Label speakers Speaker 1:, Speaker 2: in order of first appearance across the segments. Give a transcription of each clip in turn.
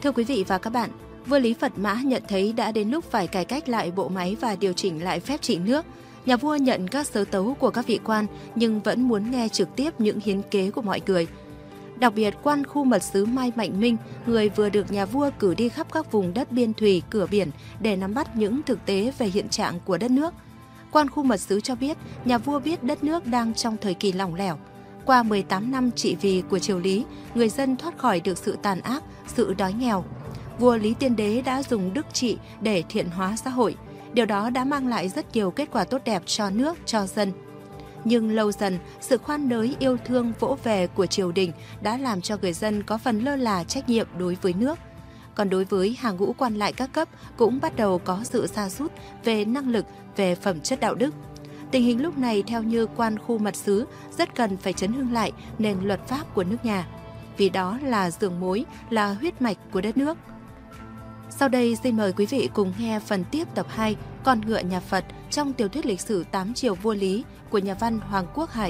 Speaker 1: Thưa quý vị và các bạn, vua Lý Phật Mã nhận thấy đã đến lúc phải cải cách lại bộ máy và điều chỉnh lại phép trị nước. Nhà vua nhận các sớ tấu của các vị quan nhưng vẫn muốn nghe trực tiếp những hiến kế của mọi người. Đặc biệt, quan khu mật sứ Mai Mạnh Minh, người vừa được nhà vua cử đi khắp các vùng đất biên thùy, cửa biển để nắm bắt những thực tế về hiện trạng của đất nước. Quan khu mật sứ cho biết, nhà vua biết đất nước đang trong thời kỳ lỏng lẻo. Qua 18 năm trị vì của triều Lý, người dân thoát khỏi được sự tàn ác, sự đói nghèo. Vua Lý Tiên Đế đã dùng đức trị để thiện hóa xã hội. Điều đó đã mang lại rất nhiều kết quả tốt đẹp cho nước, cho dân. Nhưng lâu dần, sự khoan nới yêu thương vỗ về của triều đình đã làm cho người dân có phần lơ là trách nhiệm đối với nước. Còn đối với hàng ngũ quan lại các cấp cũng bắt đầu có sự sa sút về năng lực, về phẩm chất đạo đức. Tình hình lúc này theo như quan khu mật sứ rất cần phải chấn hưng lại nền luật pháp của nước nhà, vì đó là giường mối, là huyết mạch của đất nước. Sau đây xin mời quý vị cùng nghe phần tiếp tập 2 Con ngựa nhà Phật trong tiểu thuyết lịch sử 8 triều vua Lý của nhà văn Hoàng Quốc Hải.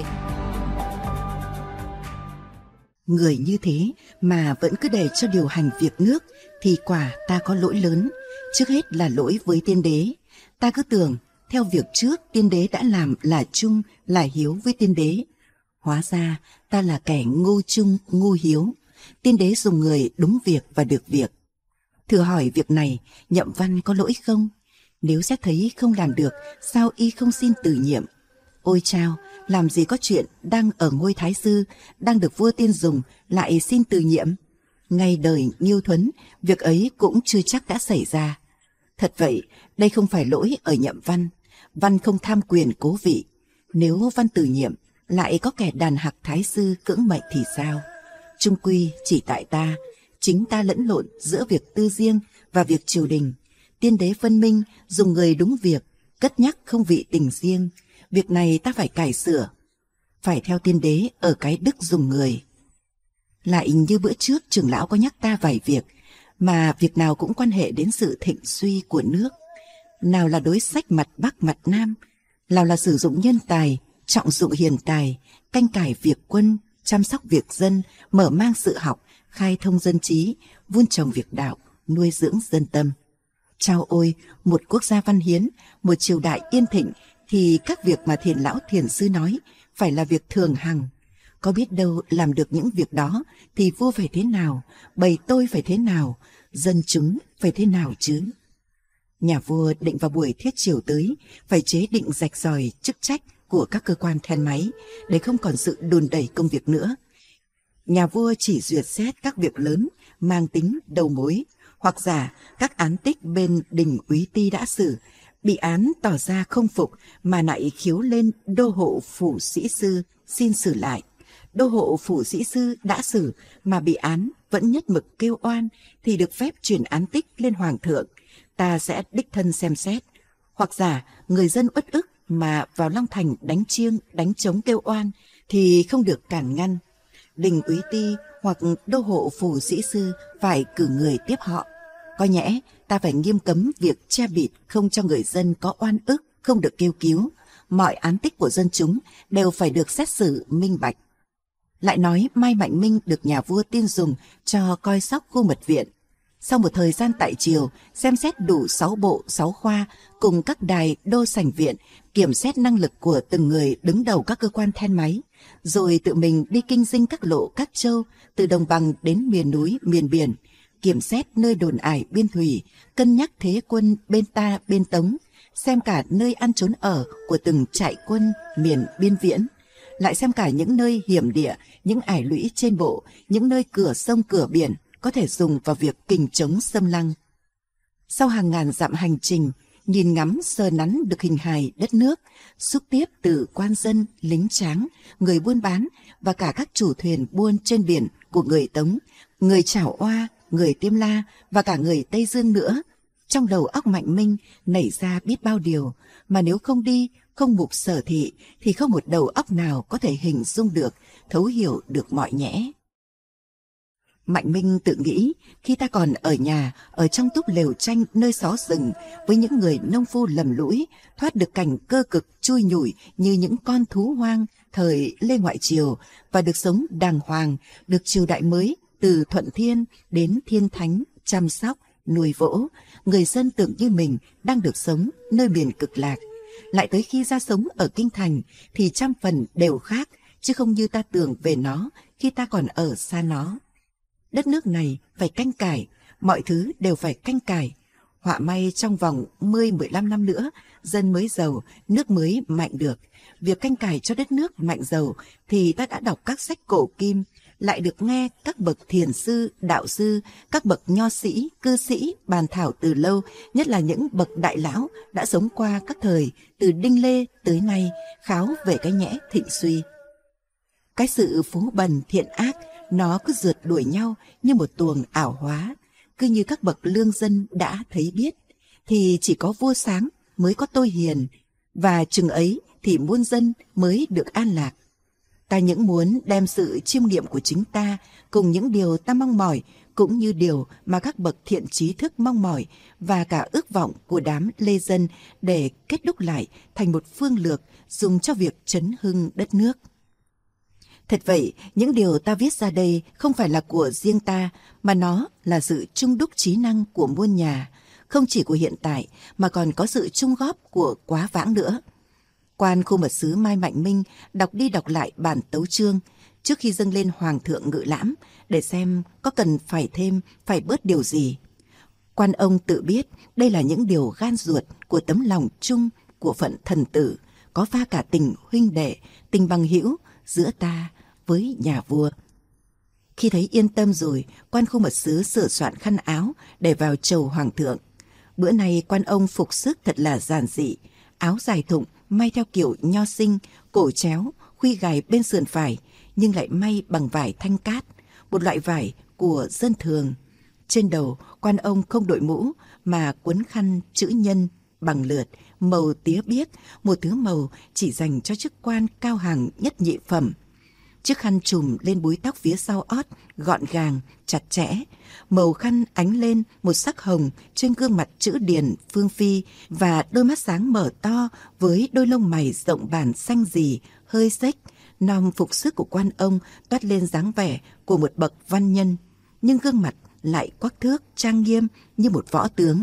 Speaker 2: Người như thế mà vẫn cứ để cho điều hành việc nước thì quả ta có lỗi lớn, trước hết là lỗi với tiên đế. Ta cứ tưởng theo việc trước tiên đế đã làm là trung, là hiếu với tiên đế. Hóa ra ta là kẻ ngu trung, ngu hiếu. Tiên đế dùng người đúng việc và được việc. Thử hỏi việc này Nhậm Văn có lỗi không? Nếu xét thấy không làm được, sao y không xin từ nhiệm? Ôi chao, làm gì có chuyện đang ở ngôi thái sư, đang được vua tiên dùng, lại xin từ nhiệm? Ngay đời Nghiêu Thuấn, việc ấy cũng chưa chắc đã xảy ra. Thật vậy, đây không phải lỗi ở Nhậm Văn. Văn không tham quyền cố vị. Nếu Văn từ nhiệm, lại có kẻ đàn hặc thái sư cưỡng mệnh thì sao? Chung quy chỉ tại ta, chính ta lẫn lộn giữa việc tư riêng và việc triều đình. Tiên đế phân minh, dùng người đúng việc, cất nhắc không vị tình riêng. Việc này ta phải cải sửa. Phải theo tiên đế ở cái đức dùng người. Lại như bữa trước trưởng lão có nhắc ta vài việc, mà việc nào cũng quan hệ đến sự thịnh suy của nước. Nào là đối sách mặt Bắc mặt Nam, nào là sử dụng nhân tài, trọng dụng hiền tài, canh cải việc quân, chăm sóc việc dân, mở mang sự học, khai thông dân trí, vun trồng việc đạo, nuôi dưỡng dân tâm. Chao ôi, một quốc gia văn hiến, một triều đại yên thịnh, thì các việc mà thiền lão thiền sư nói phải là việc thường hằng. Có biết đâu làm được những việc đó thì vua phải thế nào, bầy tôi phải thế nào, dân chúng phải thế nào chứ? Nhà vua định vào buổi thiết triều tới phải chế định rạch ròi chức trách của các cơ quan then máy để không còn sự đùn đẩy công việc nữa. Nhà vua chỉ duyệt xét các việc lớn mang tính đầu mối, hoặc giả các án tích bên đình úy ti đã xử, bị án tỏ ra không phục mà lại khiếu lên đô hộ phủ sĩ sư xin xử lại. Đô hộ phủ sĩ sư đã xử mà bị án vẫn nhất mực kêu oan thì được phép chuyển án tích lên hoàng thượng, ta sẽ đích thân xem xét. Hoặc giả người dân uất ức mà vào Long Thành đánh chiêng đánh trống kêu oan thì không được cản ngăn. Đình úy ti hoặc đô hộ phủ sĩ sư phải cử người tiếp họ. Có nhẽ ta phải nghiêm cấm việc che bịt không cho người dân có oan ức không được kêu cứu. Mọi án tích của dân chúng đều phải được xét xử minh bạch. Lại nói Mai Mạnh Minh được nhà vua tiên dùng cho coi sóc khu mật viện. Sau một thời gian tại triều, xem xét đủ 6 bộ 6 khoa cùng các đài đô sảnh viện, kiểm xét năng lực của từng người đứng đầu các cơ quan then máy, rồi tự mình đi kinh dinh các lộ các châu, từ đồng bằng đến miền núi miền biển, kiểm xét nơi đồn ải biên thủy, cân nhắc thế quân bên ta bên Tống, xem cả nơi ăn trốn ở của từng trại quân miền biên viễn, lại xem cả những nơi hiểm địa, những ải lũy trên bộ, những nơi cửa sông cửa biển có thể dùng vào việc kình chống xâm lăng. Sau hàng ngàn dặm hành trình, nhìn ngắm sờ nắn được hình hài đất nước, xúc tiếp từ quan dân, lính tráng, người buôn bán và cả các chủ thuyền buôn trên biển của người Tống, người Chảo Oa, người Tiêm La và cả người Tây Dương nữa. Trong đầu óc Mạnh Minh nảy ra biết bao điều mà nếu không đi, không mục sở thị thì không một đầu óc nào có thể hình dung được, thấu hiểu được mọi nhẽ. Mạnh Minh tự nghĩ khi ta còn ở nhà, ở trong túp lều tranh nơi xó rừng với những người nông phu lầm lũi, thoát được cảnh cơ cực chui nhủi như những con thú hoang thời Lê Ngoại Triều và được sống đàng hoàng, được triều đại mới từ Thuận Thiên đến Thiên Thánh chăm sóc, nuôi vỗ, người dân tưởng như mình đang được sống nơi miền cực lạc. Lại tới khi ra sống ở kinh thành thì trăm phần đều khác, chứ không như ta tưởng về nó khi ta còn ở xa nó. Đất nước này phải canh cải, mọi thứ đều phải canh cải. Họa may trong vòng 10-15 năm nữa, dân mới giàu, nước mới mạnh được. Việc canh cải cho đất nước mạnh giàu thì ta đã đọc các sách cổ kim, lại được nghe các bậc thiền sư, đạo sư, các bậc nho sĩ, cư sĩ bàn thảo từ lâu, nhất là những bậc đại lão đã sống qua các thời từ Đinh Lê tới nay, kháo về cái nhẽ thịnh suy. Cái sự phú bần thiện ác nó cứ rượt đuổi nhau như một tuồng ảo hóa. Cứ như các bậc lương dân đã thấy biết, thì chỉ có vua sáng mới có tôi hiền, và chừng ấy thì muôn dân mới được an lạc. Ta những muốn đem sự chiêm nghiệm của chính ta cùng những điều ta mong mỏi, cũng như điều mà các bậc thiện trí thức mong mỏi, và cả ước vọng của đám lê dân để kết đúc lại thành một phương lược dùng cho việc trấn hưng đất nước. Thật vậy, những điều ta viết ra đây không phải là của riêng ta, mà nó là sự chung đúc trí năng của muôn nhà, không chỉ của hiện tại mà còn có sự chung góp của quá vãng nữa. Quan khu mật sứ Mai Mạnh Minh đọc đi đọc lại bản tấu chương trước khi dâng lên Hoàng thượng ngự lãm để xem có cần phải thêm, phải bớt điều gì. Quan ông tự biết đây là những điều gan ruột của tấm lòng chung của phận thần tử, có pha cả tình huynh đệ, tình bằng hữu giữa ta với nhà vua. Khi thấy yên tâm rồi, quan khu mật sứ sửa soạn khăn áo để vào chầu hoàng thượng. Bữa nay quan ông phục sức thật là giản dị, áo dài thụng may theo kiểu nho sinh, cổ chéo, khuy gài bên sườn phải, nhưng lại may bằng vải thanh cát, một loại vải của dân thường. Trên đầu, quan ông không đội mũ mà quấn khăn chữ nhân bằng lượt, màu tía biếc, một thứ màu chỉ dành cho chức quan cao hàng nhất nhị phẩm. Chiếc khăn trùm lên búi tóc phía sau ót, gọn gàng, chặt chẽ. Màu khăn ánh lên một sắc hồng trên gương mặt chữ điền phương phi, và đôi mắt sáng mở to với đôi lông mày rộng bản xanh rì, hơi xếch. Nom phục sức của quan ông toát lên dáng vẻ của một bậc văn nhân, nhưng gương mặt lại quắc thước trang nghiêm như một võ tướng.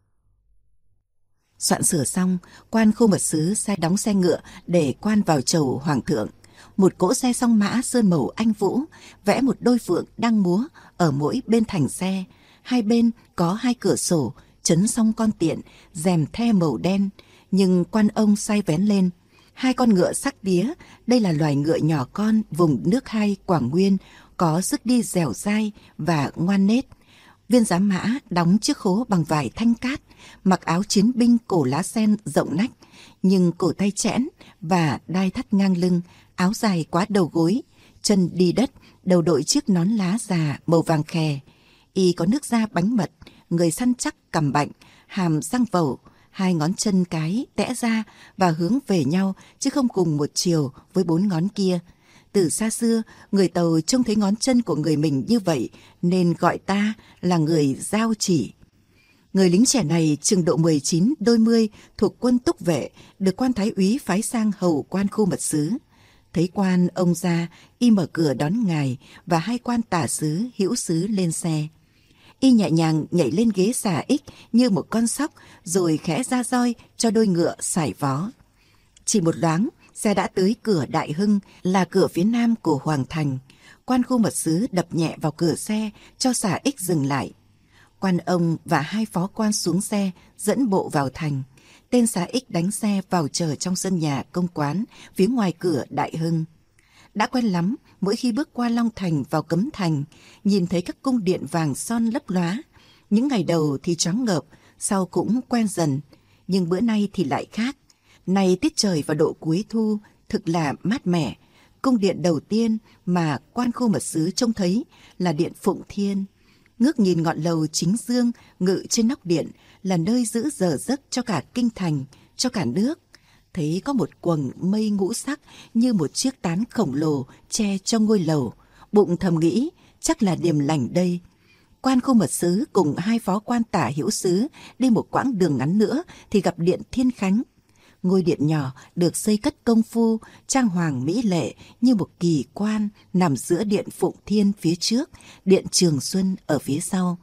Speaker 2: Soạn sửa xong, quan khu mật sứ sai đóng xe ngựa để quan vào chầu hoàng thượng. Một cỗ xe song mã sơn màu anh vũ, vẽ một đôi phượng đang múa ở mỗi bên thành xe. Hai bên có hai cửa sổ, chấn song con tiện, rèm the màu đen, nhưng quan ông sai vén lên. Hai con ngựa sắc tía, đây là loài ngựa nhỏ con vùng nước Hai Quảng Nguyên, có sức đi dẻo dai và ngoan nết. Viên giám mã đóng chiếc khố bằng vải thanh cát, mặc áo chiến binh cổ lá sen rộng nách, nhưng cổ tay chẽn và đai thắt ngang lưng, áo dài quá đầu gối, chân đi đất, đầu đội chiếc nón lá già màu vàng khè. Y có nước da bánh mật, người săn chắc cằm bạnh, hàm răng vẩu, hai ngón chân cái tẽ ra và hướng về nhau, chứ không cùng một chiều với bốn ngón kia. Từ xa xưa, người Tàu trông thấy ngón chân của người mình như vậy nên gọi ta là người giao chỉ. Người lính trẻ này chừng độ 19 đôi mươi, thuộc quân túc vệ, được quan thái úy phái sang hầu quan khu mật sứ. Thấy quan ông ra, y mở cửa đón ngài và hai quan tả sứ, hữu sứ lên xe. Y nhẹ nhàng nhảy lên ghế xà ích như một con sóc, rồi khẽ ra roi cho đôi ngựa sải vó. Chỉ một loáng, xe đã tới cửa Đại Hưng, là cửa phía nam của Hoàng Thành. Quan khu mật sứ đập nhẹ vào cửa xe cho xà ích dừng lại. Quan ông và hai phó quan xuống xe dẫn bộ vào thành. Tên xà ích đánh xe vào chờ trong sân nhà công quán phía ngoài cửa Đại Hưng. Đã quen lắm, mỗi khi bước qua Long Thành vào Cấm Thành, nhìn thấy các cung điện vàng son lấp lóa. Những ngày đầu thì choáng ngợp, sau cũng quen dần. Nhưng bữa nay thì lại khác. Nay tiết trời vào độ cuối thu, thực là mát mẻ. Cung điện đầu tiên mà quan khu mật sứ trông thấy là điện Phụng Thiên. Ngước nhìn ngọn lầu chính dương ngự trên nóc điện là nơi giữ giờ giấc cho cả kinh thành, cho cả nước. Thấy có một quầng mây ngũ sắc như một chiếc tán khổng lồ che cho ngôi lầu. Bụng thầm nghĩ chắc là điềm lành đây. Quan khu mật sứ cùng hai phó quan tả hữu sứ đi một quãng đường ngắn nữa thì gặp điện Thiên Khánh. Ngôi điện nhỏ được xây cất công phu, trang hoàng mỹ lệ như một kỳ quan nằm giữa điện Phụng Thiên phía trước, điện Trường Xuân ở phía sau.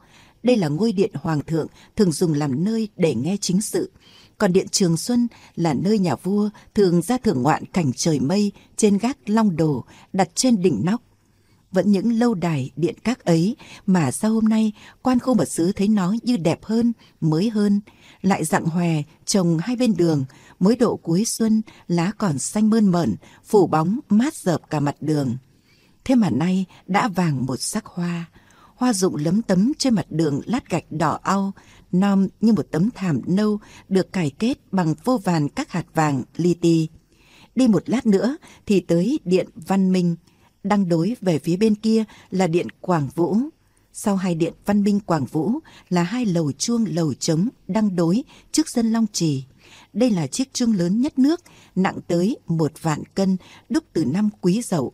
Speaker 2: đây là ngôi điện hoàng thượng thường dùng làm nơi để nghe chính sự. Còn điện Trường Xuân là nơi nhà vua thường ra thưởng ngoạn cảnh trời mây trên gác Long Đồ đặt trên đỉnh nóc. Vẫn những lâu đài điện các ấy mà sau hôm nay quan khu mật sứ thấy nó như đẹp hơn, mới hơn, lại rặng hòe trồng hai bên đường, mới độ cuối xuân lá còn xanh mơn mởn, phủ bóng mát rợp cả mặt đường. Thế mà nay đã vàng một sắc hoa, hoa rụng lấm tấm trên mặt đường lát gạch đỏ au, nom như một tấm thảm nâu được cài kết bằng vô vàn các hạt vàng li ti. Đi một lát nữa thì tới điện Văn Minh, đăng đối về phía bên kia là điện Quảng Vũ. Sau hai điện Văn Minh Quảng Vũ là hai lầu chuông lầu trống đăng đối trước sân Long Trì. Đây là chiếc chuông lớn nhất nước, nặng tới 1.000 cân, đúc từ năm Quý Dậu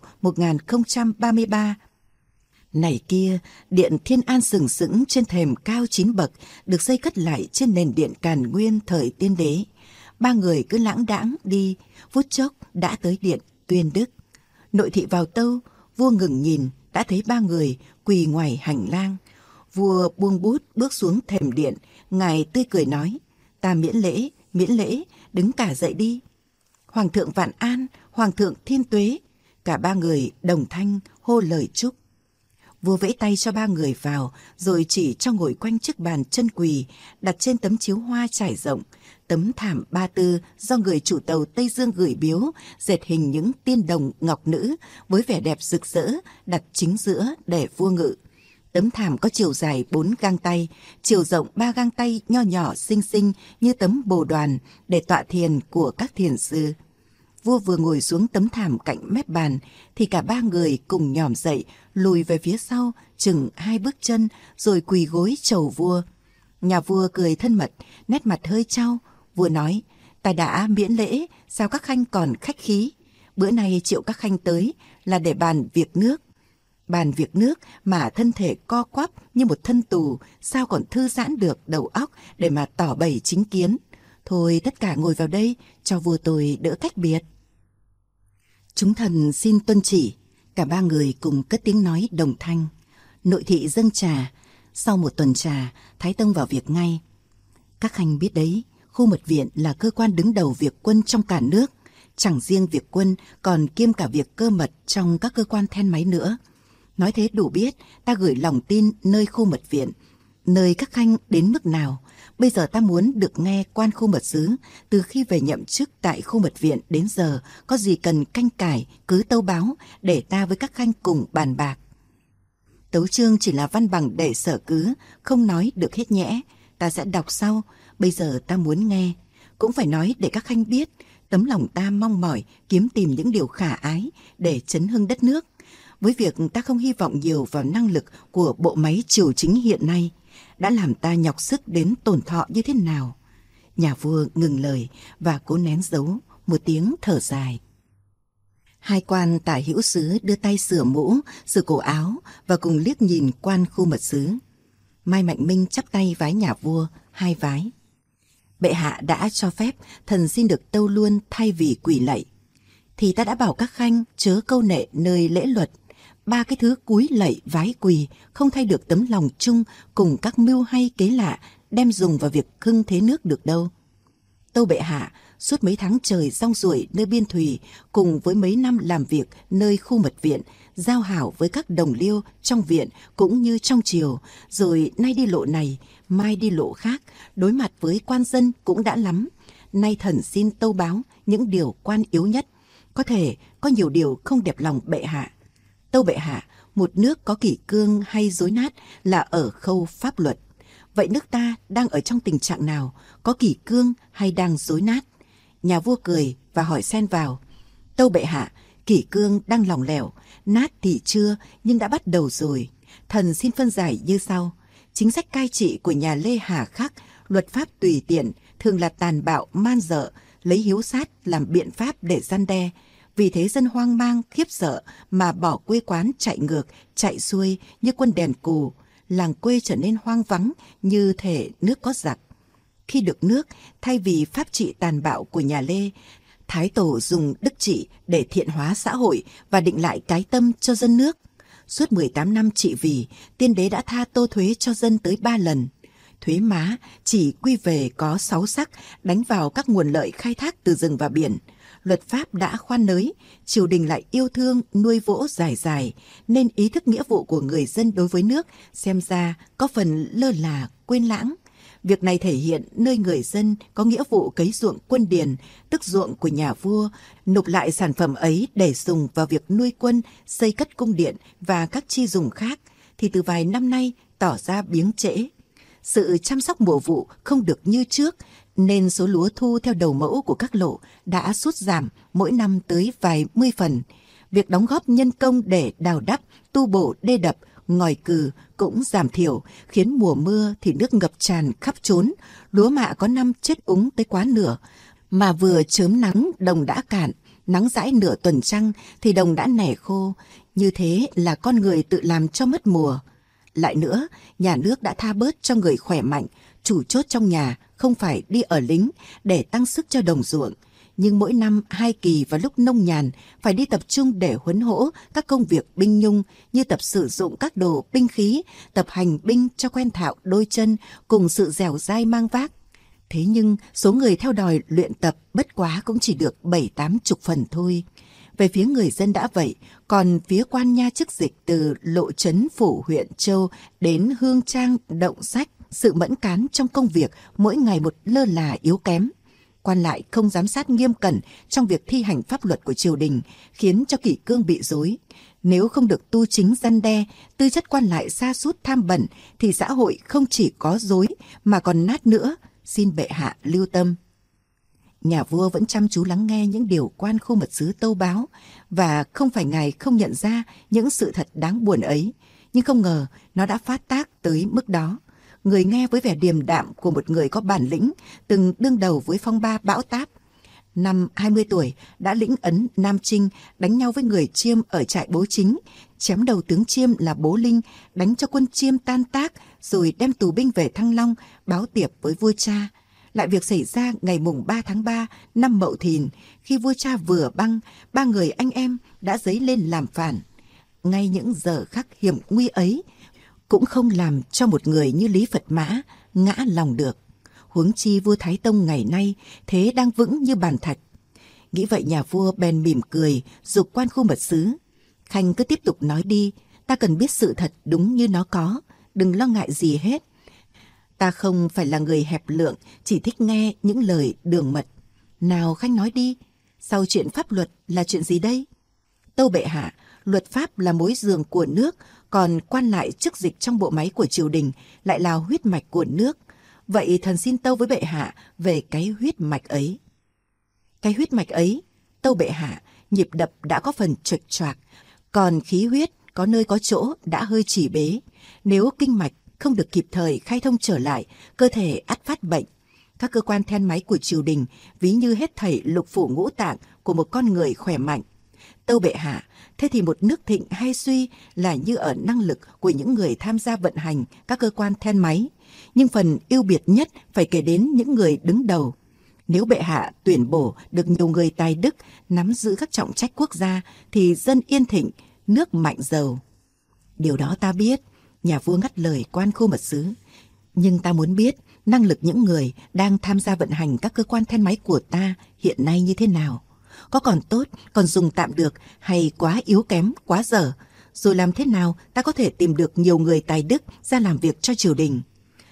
Speaker 2: 1033. Này kia, điện Thiên An sừng sững trên thềm cao 9 bậc, được xây cất lại trên nền điện Càn Nguyên thời Tiên Đế. Ba người cứ lãng đãng đi, phút chốc đã tới điện Tuyên Đức. Nội thị vào tâu, vua ngừng nhìn, đã thấy ba người quỳ ngoài hành lang. Vua buông bút bước xuống thềm điện, ngài tươi cười nói: "Ta miễn lễ, đứng cả dậy đi." "Hoàng thượng vạn an, hoàng thượng thiên tuế." Cả ba người đồng thanh hô lời chúc. Vua vẫy tay cho ba người vào, rồi chỉ cho ngồi quanh chiếc bàn chân quỳ, đặt trên tấm chiếu hoa trải rộng, tấm thảm ba tư do người chủ tàu Tây Dương gửi biếu, dệt hình những tiên đồng ngọc nữ với vẻ đẹp rực rỡ, đặt chính giữa để vua ngự. Tấm thảm có chiều dài 4 gang tay, chiều rộng 3 gang tay nho nhỏ xinh xinh như tấm bồ đoàn để tọa thiền của các thiền sư. Vua vừa ngồi xuống tấm thảm cạnh mép bàn thì cả ba người cùng nhòm dậy, lùi về phía sau chừng 2 bước chân rồi quỳ gối chầu vua. Nhà vua cười thân mật, nét mặt hơi chau. Vua nói: "Ta đã miễn lễ, sao các khanh còn khách khí? Bữa nay triệu các khanh tới là để bàn việc nước. Bàn việc nước mà thân thể co quắp như một thân tù, sao còn thư giãn được đầu óc để mà tỏ bày chính kiến. Thôi tất cả ngồi vào đây, cho vua tôi đỡ cách biệt." "Chúng thần xin tuân chỉ." Cả ba người cùng cất tiếng nói đồng thanh. Nội thị dâng trà. Sau một tuần trà, Thái Tông vào việc ngay. "Các khanh biết đấy, khu mật viện là cơ quan đứng đầu việc quân trong cả nước. Chẳng riêng việc quân, còn kiêm cả việc cơ mật trong các cơ quan then máy nữa. Nói thế đủ biết ta gửi lòng tin nơi khu mật viện, nơi các khanh đến mức nào. Bây giờ ta muốn được nghe quan khu mật sứ từ khi về nhậm chức tại khu mật viện đến giờ có gì cần canh cải cứ tâu báo để ta với các khanh cùng bàn bạc." Tấu chương chỉ là văn bằng để sở cứ, không nói được hết nhẽ. Ta sẽ đọc sau, bây giờ ta muốn nghe. Cũng phải nói để các khanh biết, tấm lòng ta mong mỏi kiếm tìm những điều khả ái để chấn hưng đất nước. Với việc ta không hy vọng nhiều vào năng lực của bộ máy triều chính hiện nay, đã làm ta nhọc sức đến tổn thọ như thế nào. Nhà vua ngừng lời và cố nén giấu một tiếng thở dài. Hai quan tả hữu sứ đưa tay sửa mũ, sửa cổ áo và cùng liếc nhìn quan khu mật sứ. Mai Mạnh Minh chắp tay vái nhà vua 2 vái. "Bệ hạ đã cho phép, thần xin được tâu luôn thay vì quỳ lạy. Thì ta đã bảo các khanh chớ câu nệ nơi lễ luật. 3 cái thứ cúi lạy vái quỳ không thay được tấm lòng chung cùng các mưu hay kế lạ đem dùng vào việc hưng thế nước được đâu. Tâu bệ hạ, suốt mấy tháng trời rong ruổi nơi biên thùy cùng với mấy năm làm việc nơi khu mật viện, giao hảo với các đồng liêu trong viện cũng như trong triều, rồi nay đi lộ này, mai đi lộ khác, đối mặt với quan dân cũng đã lắm. Nay thần xin tâu báo những điều quan yếu nhất. Có thể có nhiều điều không đẹp lòng bệ hạ. Tâu bệ hạ, một nước có kỷ cương hay rối nát là ở khâu pháp luật. Vậy nước ta đang ở trong tình trạng nào, có kỷ cương hay đang rối nát?" Nhà vua cười và hỏi xen vào: "Tâu bệ hạ, kỷ cương đang lỏng lẻo, nát thì chưa nhưng đã bắt đầu rồi. Thần xin phân giải như sau. Chính sách cai trị của nhà Lê Hà khắc, luật pháp tùy tiện, thường là tàn bạo man dợ, lấy hiếu sát làm biện pháp để răn đe. Vì thế dân hoang mang, khiếp sợ mà bỏ quê quán chạy ngược, chạy xuôi như quân đèn cù. Làng quê trở nên hoang vắng như thể nước có giặc. Khi được nước, thay vì pháp trị tàn bạo của nhà Lê, Thái Tổ dùng đức trị để thiện hóa xã hội và định lại cái tâm cho dân nước. Suốt 18 năm trị vì, tiên đế đã tha tô thuế cho dân tới 3 lần. Thuế má chỉ quy về có 6 sắc, đánh vào các nguồn lợi khai thác từ rừng và biển. Luật pháp đã khoan nới, triều đình lại yêu thương nuôi vỗ dài dài, nên ý thức nghĩa vụ của người dân đối với nước xem ra có phần lơ là, quên lãng. Việc này thể hiện nơi người dân có nghĩa vụ cấy ruộng quân điền, tức ruộng của nhà vua, nộp lại sản phẩm ấy để dùng vào việc nuôi quân, xây cất cung điện và các chi dùng khác, thì từ vài năm nay tỏ ra biếng trễ. Sự chăm sóc mùa vụ không được như trước, nên số lúa thu theo đầu mẫu của các lộ đã sút giảm mỗi năm tới vài mươi phần. Việc đóng góp nhân công để đào đắp, tu bổ đê đập, ngòi cừ cũng giảm thiểu, khiến mùa mưa thì nước ngập tràn khắp chốn, lúa mạ có năm chết úng tới quá nửa. Mà vừa chớm nắng đồng đã cạn, nắng dãi nửa tuần trăng thì đồng đã nẻ khô, như thế là con người tự làm cho mất mùa. Lại nữa, nhà nước đã tha bớt cho người khỏe mạnh, chủ chốt trong nhà không phải đi ở lính để tăng sức cho đồng ruộng. Nhưng mỗi năm 2 kỳ vào lúc nông nhàn phải đi tập trung để huấn hỗ các công việc binh nhung như tập sử dụng các đồ binh khí, tập hành binh cho quen thạo đôi chân cùng sự dẻo dai mang vác. Thế nhưng số người theo đòi luyện tập bất quá cũng chỉ được 7-80 phần thôi. Về phía người dân đã vậy, còn phía quan nha chức dịch từ lộ trấn phủ huyện Châu đến Hương Trang Động Sách, sự mẫn cán trong công việc mỗi ngày một lơ là yếu kém. Quan lại không giám sát nghiêm cẩn trong việc thi hành pháp luật của triều đình, khiến cho kỷ cương bị rối. Nếu không được tu chính răn đe, tư chất quan lại sa sút tham bẩn, thì xã hội không chỉ có rối mà còn nát nữa. Xin bệ hạ lưu tâm. Nhà vua vẫn chăm chú lắng nghe những điều quan khô mật sứ tâu báo, và không phải ngài không nhận ra những sự thật đáng buồn ấy, nhưng không ngờ nó đã phát tác tới mức đó. Người nghe với vẻ điềm đạm của một người có bản lĩnh, từng đương đầu với phong ba bão táp. Năm 20 tuổi đã lĩnh ấn Nam Chinh, đánh nhau với người Chiêm ở trại Bố Chính, chém đầu tướng Chiêm là Bố Linh, đánh cho quân Chiêm tan tác, rồi đem tù binh về Thăng Long báo tiệp với vua cha. Lại việc xảy ra ngày mùng 3 tháng 3 năm Mậu Thìn, khi vua cha vừa băng, 3 người anh em đã dấy lên làm phản. Ngay những giờ khắc hiểm nguy ấy, cũng không làm cho một người như Lý Phật Mã ngã lòng được. Huống chi vua Thái Tông ngày nay thế đang vững như bàn thạch. Nghĩ vậy nhà vua bèn mỉm cười, giục quan khu mật sứ: Khanh cứ tiếp tục nói đi, ta cần biết sự thật đúng như nó có, đừng lo ngại gì hết. Ta không phải là người hẹp lượng, chỉ thích nghe những lời đường mật. Nào Khanh nói đi, sau chuyện pháp luật là chuyện gì đây? Tâu bệ hạ, luật pháp là mối giường của nước, còn quan lại chức dịch trong bộ máy của triều đình lại là huyết mạch của nước. Vậy thần xin tâu với bệ hạ về cái huyết mạch ấy. Cái huyết mạch ấy, tâu bệ hạ, nhịp đập đã có phần chuệch choạc, còn khí huyết có nơi có chỗ đã hơi chỉ bế. Nếu kinh mạch không được kịp thời khai thông trở lại, cơ thể ắt phát bệnh. Các cơ quan then máy của triều đình ví như hết thảy lục phủ ngũ tạng của một con người khỏe mạnh. Tâu bệ hạ, thế thì một nước thịnh hay suy là như ở năng lực của những người tham gia vận hành các cơ quan then máy. Nhưng phần ưu biệt nhất phải kể đến những người đứng đầu. Nếu bệ hạ tuyển bổ được nhiều người tài đức nắm giữ các trọng trách quốc gia thì dân yên thịnh, nước mạnh giàu. Điều đó ta biết, nhà vua ngắt lời quan khu mật sứ. Nhưng ta muốn biết năng lực những người đang tham gia vận hành các cơ quan then máy của ta hiện nay như thế nào. Có còn tốt, còn dùng tạm được, hay quá yếu kém, quá dở? Rồi làm thế nào ta có thể tìm được nhiều người tài đức ra làm việc cho triều đình?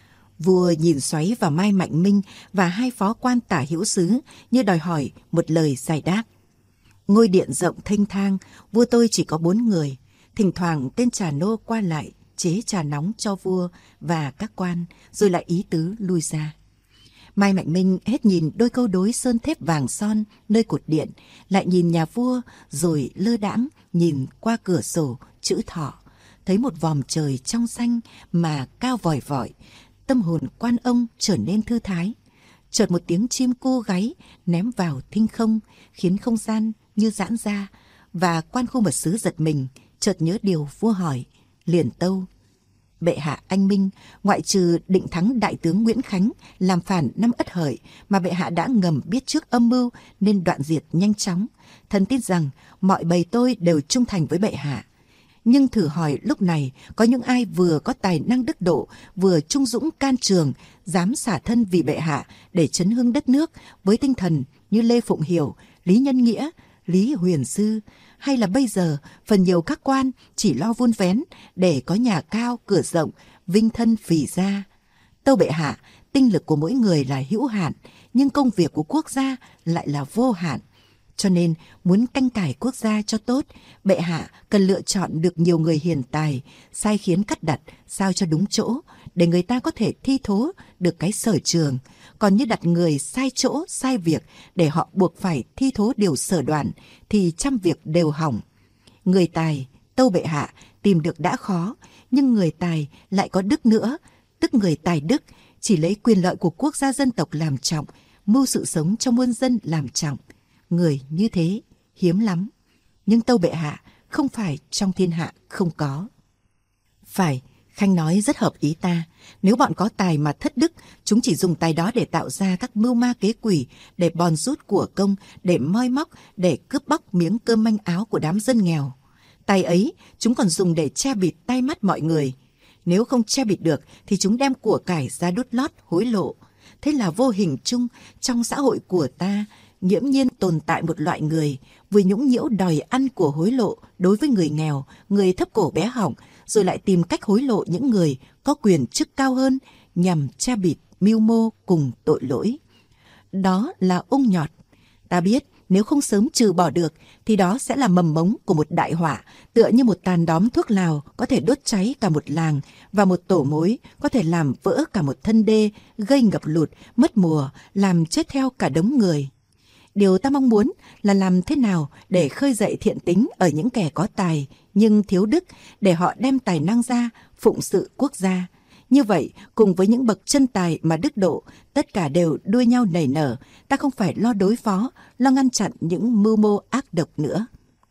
Speaker 2: Vua nhìn xoáy vào Mai Mạnh Minh và 2 phó quan tả hữu sứ như đòi hỏi một lời giải đáp. Ngôi điện rộng thênh thang, vua tôi chỉ có 4 người. Thỉnh thoảng tên trà nô qua lại chế trà nóng cho vua và các quan, rồi lại ý tứ lui ra. Mai Mạnh Minh hết nhìn đôi câu đối sơn thép vàng son nơi cột điện, lại nhìn nhà vua, rồi lơ đãng nhìn qua cửa sổ chữ thọ, thấy một vòm trời trong xanh mà cao vòi vọi. Tâm hồn quan ông trở nên thư thái. Chợt một tiếng chim cu gáy ném vào thinh không, khiến không gian như giãn ra, và quan khu mật sứ giật mình, chợt nhớ điều vua hỏi, liền tâu: Bệ hạ anh minh, ngoại trừ định thắng đại tướng Nguyễn Khánh làm phản năm Ất Hợi mà bệ hạ đã ngầm biết trước âm mưu nên đoạn diệt nhanh chóng, thần tin rằng mọi bầy tôi đều trung thành với bệ hạ. Nhưng thử hỏi lúc này có những ai vừa có tài năng đức độ, vừa trung dũng can trường, dám xả thân vì bệ hạ để chấn hưng đất nước với tinh thần như Lê Phụng Hiểu, Lý Nhân Nghĩa, Lý Huyền Sư, hay là bây giờ phần nhiều các quan chỉ lo vun vén để có nhà cao cửa rộng, vinh thân phì gia. Tâu bệ hạ, tinh lực của mỗi người là hữu hạn, nhưng công việc của quốc gia lại là vô hạn. Cho nên, muốn canh cải quốc gia cho tốt, bệ hạ cần lựa chọn được nhiều người hiền tài, sai khiến cắt đặt sao cho đúng chỗ, để người ta có thể thi thố được cái sở trường. Còn như đặt người sai chỗ, sai việc, để họ buộc phải thi thố điều sở đoạn, thì trăm việc đều hỏng. Người tài, tâu bệ hạ, tìm được đã khó, nhưng người tài lại có đức nữa, tức người tài đức, chỉ lấy quyền lợi của quốc gia dân tộc làm trọng, mưu sự sống cho muôn dân làm trọng. Người như thế hiếm lắm, nhưng tâu bệ hạ không phải trong thiên hạ không có. Phải, Khanh nói rất hợp ý ta. Nếu bọn có tài mà thất đức, chúng chỉ dùng tài đó để tạo ra các mưu ma kế quỷ, để bòn rút của công, để moi móc, để cướp bóc miếng cơm manh áo của đám dân nghèo. Tài ấy chúng còn dùng để che bịt tai mắt mọi người. Nếu không che bịt được thì chúng đem của cải ra đút lót hối lộ. Thế là vô hình chung trong xã hội của ta nghiễm nhiên tồn tại một loại người vừa nhũng nhiễu đòi ăn của hối lộ đối với người nghèo, người thấp cổ bé họng, rồi lại tìm cách hối lộ những người có quyền chức cao hơn nhằm che bịt mưu mô cùng tội lỗi. Đó là ung nhọt. Ta biết nếu không sớm trừ bỏ được thì đó sẽ là mầm mống của một đại họa, tựa như một tàn đóm thuốc lào có thể đốt cháy cả một làng, và một tổ mối có thể làm vỡ cả một thân đê, gây ngập lụt, mất mùa, làm chết theo cả đống người. Điều ta mong muốn là làm thế nào để khơi dậy thiện tính ở những kẻ có tài nhưng thiếu đức, để họ đem tài năng ra phụng sự quốc gia. Như vậy, cùng với những bậc chân tài mà đức độ, tất cả đều đua nhau nảy nở, ta không phải lo đối phó, lo ngăn chặn những mưu mô ác độc nữa.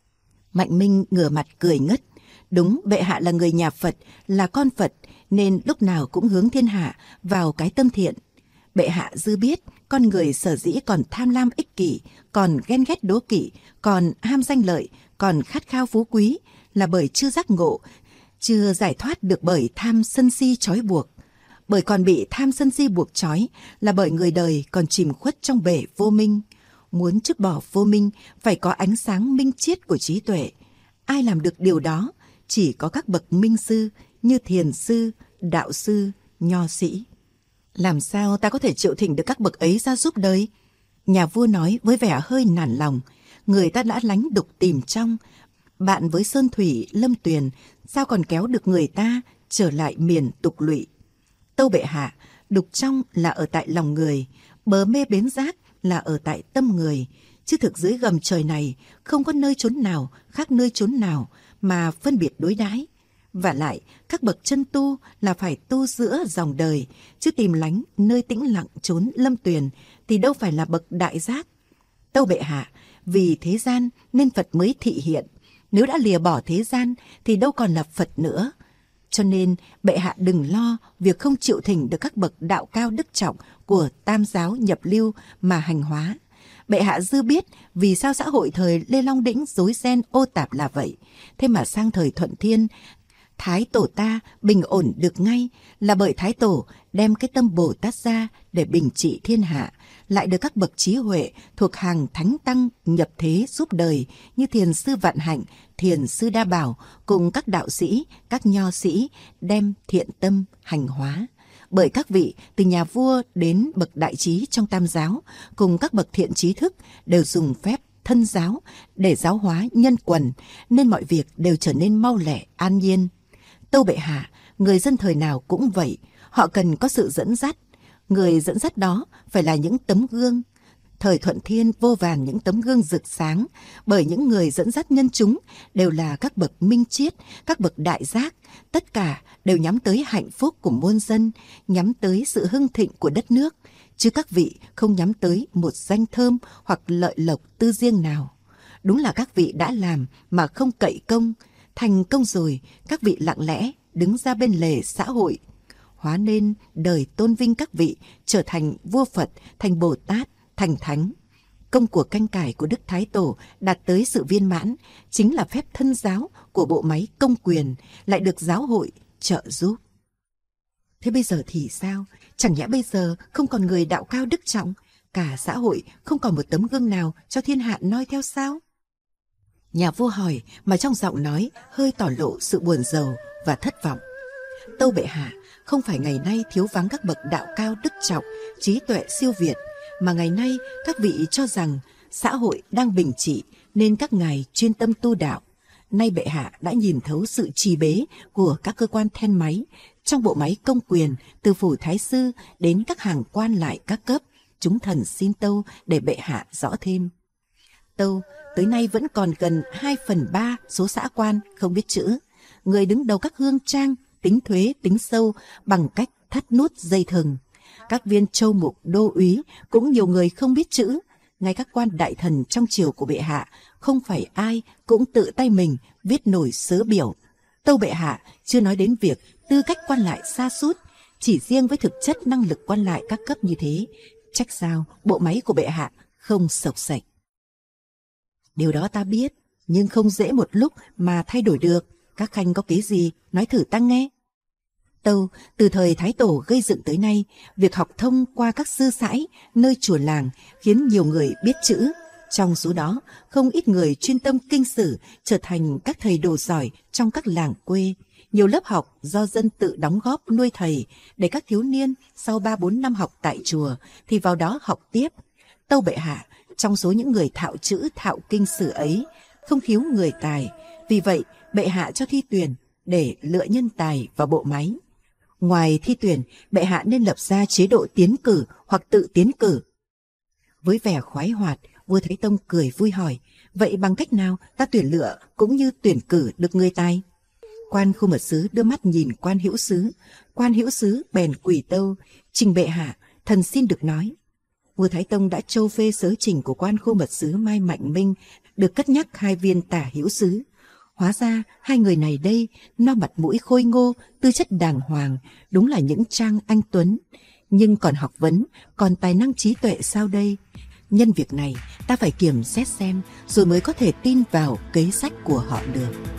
Speaker 2: Mạnh Minh ngửa mặt cười ngất. Đúng, bệ hạ là người nhà Phật, là con Phật, nên lúc nào cũng hướng thiên hạ vào cái tâm thiện. Bệ hạ dư biết, con người sở dĩ còn tham lam ích kỷ, còn ghen ghét đố kỵ, còn ham danh lợi, còn khát khao phú quý, là bởi chưa giác ngộ, chưa giải thoát được bởi tham sân si trói buộc. Bởi còn bị tham sân si buộc trói là bởi người đời còn chìm khuất trong bể vô minh. Muốn trút bỏ vô minh phải có ánh sáng minh triết của trí tuệ. Ai làm được điều đó? Chỉ có các bậc minh sư như thiền sư, đạo sư, nho sĩ. Làm sao ta có thể triệu thỉnh được các bậc ấy ra giúp đời? Nhà vua nói với vẻ hơi nản lòng. Người ta đã lánh đục tìm trong, bạn với sơn thủy lâm tuyền, sao còn kéo được người ta trở lại miền tục lụy? Tâu bệ hạ, đục trong là ở tại lòng người, bờ mê bến rác là ở tại tâm người, chứ thực dưới gầm trời này không có nơi chốn nào khác nơi chốn nào mà phân biệt đối đãi. Và lại, các bậc chân tu là phải tu giữa dòng đời, chứ tìm lánh nơi tĩnh lặng chốn lâm tuyền thì đâu phải là bậc đại giác. Tâu bệ hạ, vì thế gian nên Phật mới thị hiện. Nếu đã lìa bỏ thế gian thì đâu còn là Phật nữa. Cho nên bệ hạ đừng lo việc không chịu thỉnh được các bậc đạo cao đức trọng của tam giáo nhập lưu mà hành hóa. Bệ hạ dư biết vì sao xã hội thời Lê Long Đĩnh rối ren ô tạp là vậy. Thế mà sang thời Thuận Thiên, Thái Tổ ta bình ổn được ngay là bởi Thái Tổ đem cái tâm Bồ Tát ra để bình trị thiên hạ, lại được các bậc trí huệ thuộc hàng thánh tăng nhập thế giúp đời như thiền sư Vạn Hạnh, thiền sư Đa Bảo cùng các đạo sĩ, các nho sĩ đem thiện tâm hành hóa. Bởi các vị từ nhà vua đến bậc đại trí trong tam giáo cùng các bậc thiện trí thức đều dùng phép thân giáo để giáo hóa nhân quần, nên mọi việc đều trở nên mau lẹ an nhiên. Tâu bệ hạ, người dân thời nào cũng vậy, họ cần có sự dẫn dắt. Người dẫn dắt đó phải là những tấm gương. Thời Thuận Thiên vô vàn những tấm gương rực sáng, bởi những người dẫn dắt nhân chúng đều là các bậc minh triết, các bậc đại giác, tất cả đều nhắm tới hạnh phúc của muôn dân, nhắm tới sự hưng thịnh của đất nước, chứ các vị không nhắm tới một danh thơm hoặc lợi lộc tư riêng nào. Đúng là các vị đã làm mà không cậy công, thành công rồi các vị lặng lẽ đứng ra bên lề xã hội. Hóa nên đời tôn vinh các vị trở thành vua Phật, thành Bồ Tát, thành Thánh. công cuộc canh cải của Đức Thái Tổ đạt tới sự viên mãn, chính là phép thân giáo của bộ máy công quyền lại được giáo hội trợ giúp. Thế bây giờ thì sao? Chẳng nhẽ bây giờ không còn người đạo cao đức trọng, cả xã hội không còn một tấm gương nào cho thiên hạ noi theo sao? Nhà vua hỏi mà trong giọng nói hơi tỏ lộ sự buồn rầu và thất vọng. Tâu bệ hạ, không phải ngày nay thiếu vắng các bậc đạo cao đức trọng, trí tuệ siêu việt, mà ngày nay các vị cho rằng xã hội đang bình trị nên các ngài chuyên tâm tu đạo. Nay bệ hạ đã nhìn thấu sự trì bế của các cơ quan then máy trong bộ máy công quyền, từ phủ thái sư đến các hàng quan lại các cấp. Chúng thần xin tâu để bệ hạ rõ thêm. Tâu, tới nay vẫn còn gần 2/3 số xã quan không biết chữ. Người đứng đầu các hương trang tính thuế tính sâu bằng cách thắt nút dây thừng. Các viên châu mục đô úy cũng nhiều người không biết chữ. Ngay các quan đại thần trong triều của bệ hạ không phải ai cũng tự tay mình viết nổi sớ biểu. Tâu bệ hạ chưa nói đến việc tư cách quan lại sa sút, chỉ riêng với thực chất năng lực quan lại các cấp như thế, trách sao bộ máy của bệ hạ không sộc sạch. Điều đó ta biết, nhưng không dễ một lúc mà thay đổi được. Các khanh có kế gì, nói thử ta nghe. Tâu, từ thời Thái Tổ gây dựng tới nay, việc học thông qua các sư sãi nơi chùa làng khiến nhiều người biết chữ. Trong số đó, không ít người chuyên tâm kinh sử trở thành các thầy đồ giỏi trong các làng quê. Nhiều lớp học do dân tự đóng góp nuôi thầy, để các thiếu niên sau 3-4 năm học tại chùa thì vào đó học tiếp. Tâu bệ hạ, trong số những người thạo chữ thạo kinh sử ấy, không thiếu người tài. Vì vậy, bệ hạ cho thi tuyển để lựa nhân tài vào bộ máy. Ngoài thi tuyển, bệ hạ nên lập ra chế độ tiến cử hoặc tự tiến cử. Với vẻ khoái hoạt, vua Thái Tông cười vui hỏi, vậy bằng cách nào ta tuyển lựa cũng như tuyển cử được người tài? Quan khu mật sứ đưa mắt nhìn quan hữu sứ. Quan hữu sứ bèn quỳ tâu, trình bệ hạ, thần xin được nói. Vua Thái Tông đã châu phê sớ trình của quan khu mật sứ Mai Mạnh Minh, được cất nhắc 2 viên tả hữu sứ. Hóa ra 2 người này đây, no mặt mũi khôi ngô, tư chất đàng hoàng, đúng là những trang anh tuấn. Nhưng còn học vấn, còn tài năng trí tuệ sao đây? Nhân việc này, ta phải kiểm xét xem, rồi mới có thể tin vào kế sách của họ được.